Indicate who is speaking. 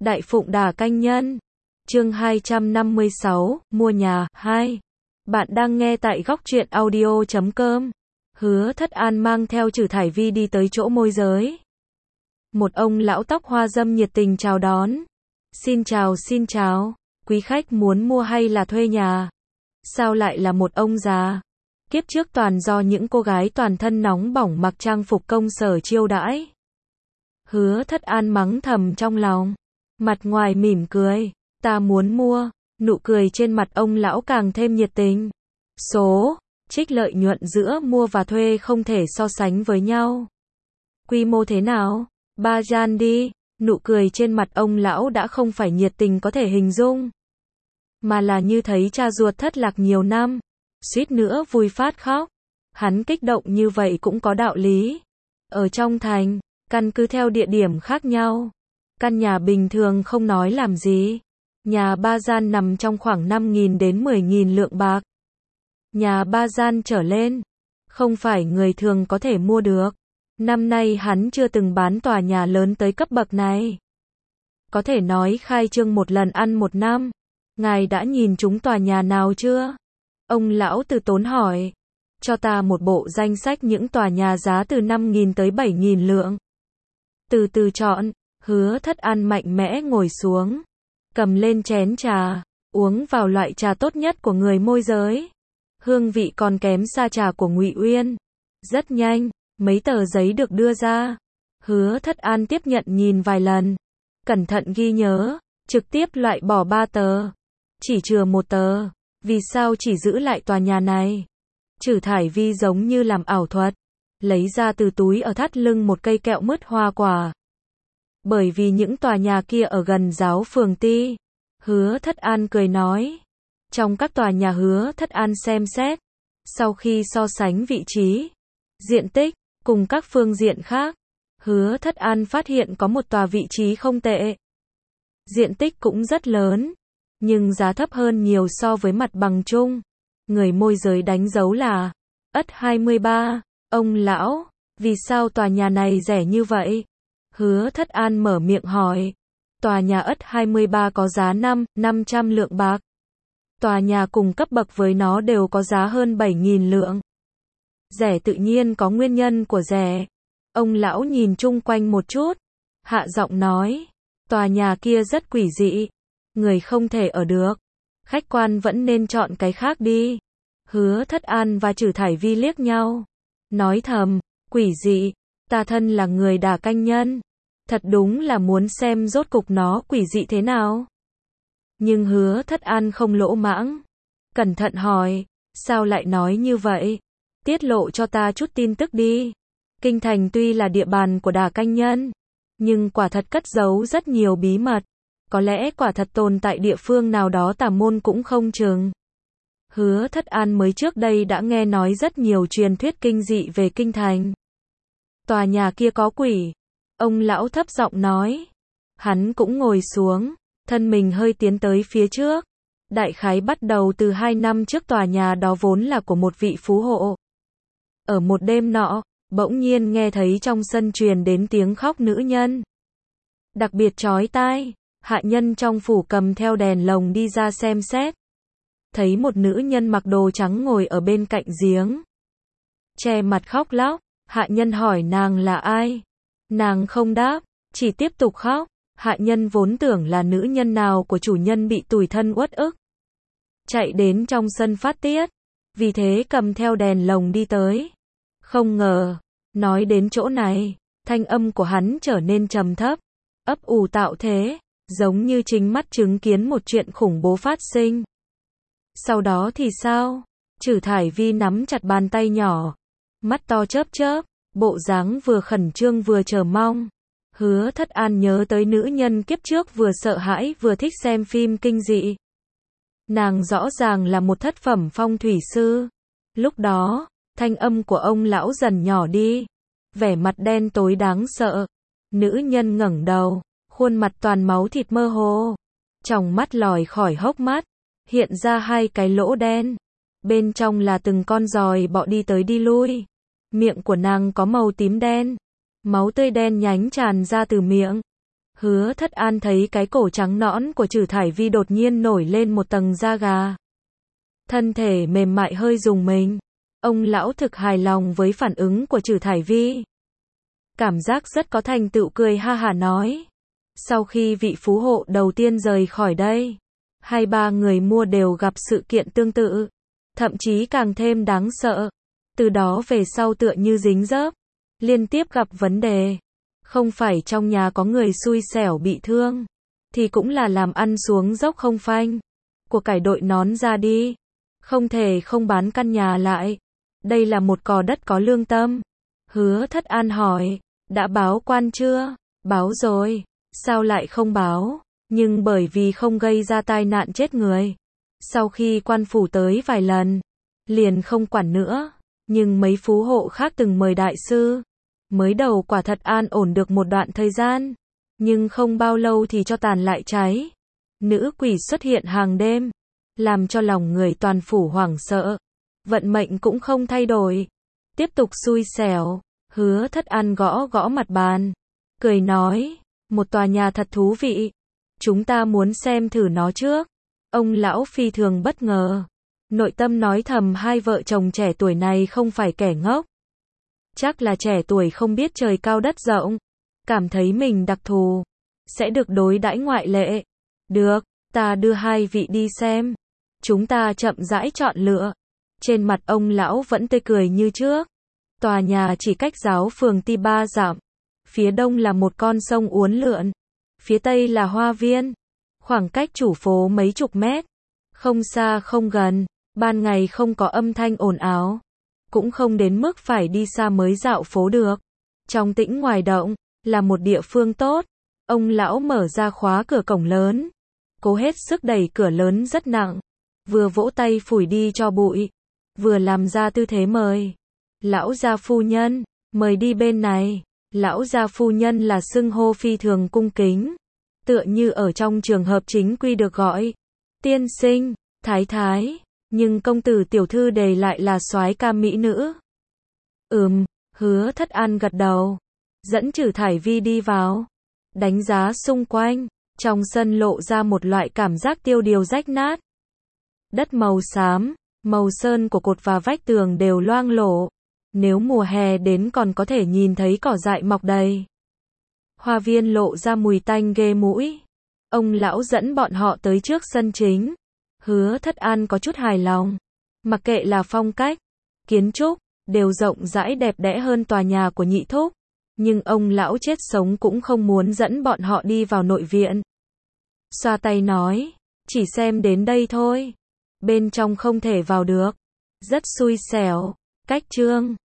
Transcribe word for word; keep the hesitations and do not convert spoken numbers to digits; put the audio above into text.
Speaker 1: Đại Phụng Đà Canh Nhân. Chương hai trăm năm mươi sáu, mua nhà, hai. Bạn đang nghe tại góc truyện audio chấm com. Hứa Thất An mang theo Trử Thải Vi đi tới chỗ môi giới. Một ông lão tóc hoa râm nhiệt tình chào đón. Xin chào, xin chào. Quý khách muốn mua hay là thuê nhà? Sao lại là một ông già? Kiếp trước toàn do những cô gái toàn thân nóng bỏng mặc trang phục công sở chiêu đãi. Hứa Thất An mắng thầm trong lòng. Mặt ngoài mỉm cười. Ta muốn mua. Nụ cười trên mặt ông lão càng thêm nhiệt tình. Số, trích lợi nhuận giữa mua và thuê không thể so sánh với nhau. Quy mô thế nào? Ba gian đi. Nụ cười trên mặt ông lão đã không phải nhiệt tình có thể hình dung, mà là như thấy cha ruột thất lạc nhiều năm, suýt nữa vui phát khóc. Hắn kích động như vậy cũng có đạo lý. Ở trong thành, căn cứ theo địa điểm khác nhau. Căn nhà bình thường không nói làm gì. Nhà ba gian nằm trong khoảng năm nghìn đến mười nghìn lượng bạc. Nhà ba gian trở lên, không phải người thường có thể mua được. Năm nay hắn chưa từng bán tòa nhà lớn tới cấp bậc này. Có thể nói khai trương một lần ăn một năm. Ngài đã nhìn chúng tòa nhà nào chưa? Ông lão từ tốn hỏi. Cho ta một bộ danh sách những tòa nhà giá từ năm nghìn tới bảy nghìn lượng. Từ từ chọn. Hứa Thất An mạnh mẽ ngồi xuống, cầm lên chén trà, uống vào loại trà tốt nhất của người môi giới. Hương vị còn kém xa trà của Ngụy Uyên. Rất nhanh, mấy tờ giấy được đưa ra. Hứa Thất An tiếp nhận nhìn vài lần, cẩn thận ghi nhớ, trực tiếp loại bỏ ba tờ, chỉ chừa một tờ. Vì sao chỉ giữ lại tòa nhà này? Trử Thải Vi giống như làm ảo thuật, lấy ra từ túi ở thắt lưng một cây kẹo mứt hoa quả. Bởi vì những tòa nhà kia ở gần giáo phường Ti. Hứa Thất An cười nói. Trong các tòa nhà Hứa Thất An xem xét, sau khi so sánh vị trí, diện tích, cùng các phương diện khác, Hứa Thất An phát hiện có một tòa vị trí không tệ. Diện tích cũng rất lớn, nhưng giá thấp hơn nhiều so với mặt bằng chung. Người môi giới đánh dấu là ất hai mươi ba. Ông lão, vì sao tòa nhà này rẻ như vậy? Hứa Thất An mở miệng hỏi. Tòa nhà ất hai mươi ba có giá năm, năm trăm lượng bạc. Tòa nhà cùng cấp bậc với nó đều có giá hơn bảy nghìn lượng. Rẻ tự nhiên có nguyên nhân của rẻ. Ông lão nhìn chung quanh một chút, hạ giọng nói. Tòa nhà kia rất quỷ dị. Người không thể ở được. Khách quan vẫn nên chọn cái khác đi. Hứa Thất An và Trử Thải Vi liếc nhau. Nói thầm, quỷ dị. Ta thân là người Đà Canh Nhân. Thật đúng là muốn xem rốt cục nó quỷ dị thế nào. Nhưng Hứa Thất An không lỗ mãng. Cẩn thận hỏi. Sao lại nói như vậy? Tiết lộ cho ta chút tin tức đi. Kinh thành tuy là địa bàn của Đà Canh Nhân, nhưng quả thật cất giấu rất nhiều bí mật. Có lẽ quả thật tồn tại địa phương nào đó tà môn cũng không chừng. Hứa Thất An mới trước đây đã nghe nói rất nhiều truyền thuyết kinh dị về kinh thành. Tòa nhà kia có quỷ. Ông lão thấp giọng nói. Hắn cũng ngồi xuống, thân mình hơi tiến tới phía trước. Đại khái bắt đầu từ hai năm trước tòa nhà đó vốn là của một vị phú hộ. Ở một đêm nọ, bỗng nhiên nghe thấy trong sân truyền đến tiếng khóc nữ nhân. Đặc biệt chói tai, hạ nhân trong phủ cầm theo đèn lồng đi ra xem xét. Thấy một nữ nhân mặc đồ trắng ngồi ở bên cạnh giếng, che mặt khóc lóc. Hạ nhân hỏi nàng là ai. Nàng không đáp, chỉ tiếp tục khóc. Hạ nhân vốn tưởng là nữ nhân nào của chủ nhân bị tủi thân uất ức, chạy đến trong sân phát tiết. Vì thế cầm theo đèn lồng đi tới. Không ngờ, nói đến chỗ này, thanh âm của hắn trở nên trầm thấp, ấp ủ tạo thế, giống như chính mắt chứng kiến một chuyện khủng bố phát sinh. Sau đó thì sao? Trử Thải Vi nắm chặt bàn tay nhỏ, mắt to chớp chớp, bộ dáng vừa khẩn trương vừa chờ mong. Hứa Thất An nhớ tới nữ nhân kiếp trước vừa sợ hãi vừa thích xem phim kinh dị. Nàng rõ ràng là một thất phẩm phong thủy sư. Lúc đó, thanh âm của ông lão dần nhỏ đi, vẻ mặt đen tối đáng sợ. Nữ nhân ngẩng đầu, khuôn mặt toàn máu thịt mơ hồ, tròng mắt lòi khỏi hốc mắt, hiện ra hai cái lỗ đen. Bên trong là từng con giòi bọ đi tới đi lui. Miệng của nàng có màu tím đen, máu tươi đen nhánh tràn ra từ miệng. Hứa Thất An thấy cái cổ trắng nõn của Trử Thải Vi đột nhiên nổi lên một tầng da gà. Thân thể mềm mại hơi rùng mình. Ông lão thực hài lòng với phản ứng của Trử Thải Vi. Cảm giác rất có thành tựu, cười ha hả nói. Sau khi vị phú hộ đầu tiên rời khỏi đây, hai ba người mua đều gặp sự kiện tương tự. Thậm chí càng thêm đáng sợ. Từ đó về sau tựa như dính dớp. Liên tiếp gặp vấn đề. Không phải trong nhà có người xui xẻo bị thương, thì cũng là làm ăn xuống dốc không phanh. Của cải đội nón ra đi. Không thể không bán căn nhà lại. Đây là một cò đất có lương tâm. Hứa Thất An hỏi, đã báo quan chưa? Báo rồi. Sao lại không báo? Nhưng bởi vì không gây ra tai nạn chết người. Sau khi quan phủ tới vài lần, liền không quản nữa. Nhưng mấy phú hộ khác từng mời đại sư. Mới đầu quả thật an ổn được một đoạn thời gian. Nhưng không bao lâu thì cho tàn lại cháy. Nữ quỷ xuất hiện hàng đêm. Làm cho lòng người toàn phủ hoảng sợ. Vận mệnh cũng không thay đổi. Tiếp tục xui xẻo. Hứa Thất An gõ gõ mặt bàn. Cười nói, một tòa nhà thật thú vị. Chúng ta muốn xem thử nó trước. Ông lão phi thường bất ngờ. Nội tâm nói thầm hai vợ chồng trẻ tuổi này không phải kẻ ngốc. Chắc là trẻ tuổi không biết trời cao đất rộng. Cảm thấy mình đặc thù. Sẽ được đối đãi ngoại lệ. Được, ta đưa hai vị đi xem. Chúng ta chậm rãi chọn lựa. Trên mặt ông lão vẫn tươi cười như trước. Tòa nhà chỉ cách giáo phường Ti ba dặm. Phía đông là một con sông uốn lượn. Phía tây là hoa viên. Khoảng cách chủ phố mấy chục mét. Không xa không gần. Ban ngày không có âm thanh ồn ào. Cũng không đến mức phải đi xa mới dạo phố được. Trong tĩnh ngoài động, là một địa phương tốt. Ông lão mở ra khóa cửa cổng lớn. Cố hết sức đẩy cửa lớn rất nặng. Vừa vỗ tay phủi đi cho bụi. Vừa làm ra tư thế mời. Lão gia phu nhân, mời đi bên này. Lão gia phu nhân là xưng hô phi thường cung kính. Tựa như ở trong trường hợp chính quy được gọi. Tiên sinh, thái thái. Nhưng công tử tiểu thư đề lại là soái ca mỹ nữ. Ừm, Hứa Thất An gật đầu. Dẫn Trử Thải Vi đi vào. Đánh giá xung quanh. Trong sân lộ ra một loại cảm giác tiêu điều rách nát. Đất màu xám, màu sơn của cột và vách tường đều loang lổ. Nếu mùa hè đến còn có thể nhìn thấy cỏ dại mọc đầy. Hoa viên lộ ra mùi tanh ghê mũi. Ông lão dẫn bọn họ tới trước sân chính. Hứa Thất An có chút hài lòng. Mặc kệ là phong cách, kiến trúc, đều rộng rãi đẹp đẽ hơn tòa nhà của nhị thúc. Nhưng ông lão chết sống cũng không muốn dẫn bọn họ đi vào nội viện. Xoa tay nói, chỉ xem đến đây thôi. Bên trong không thể vào được. Rất xui xẻo. Cách trương.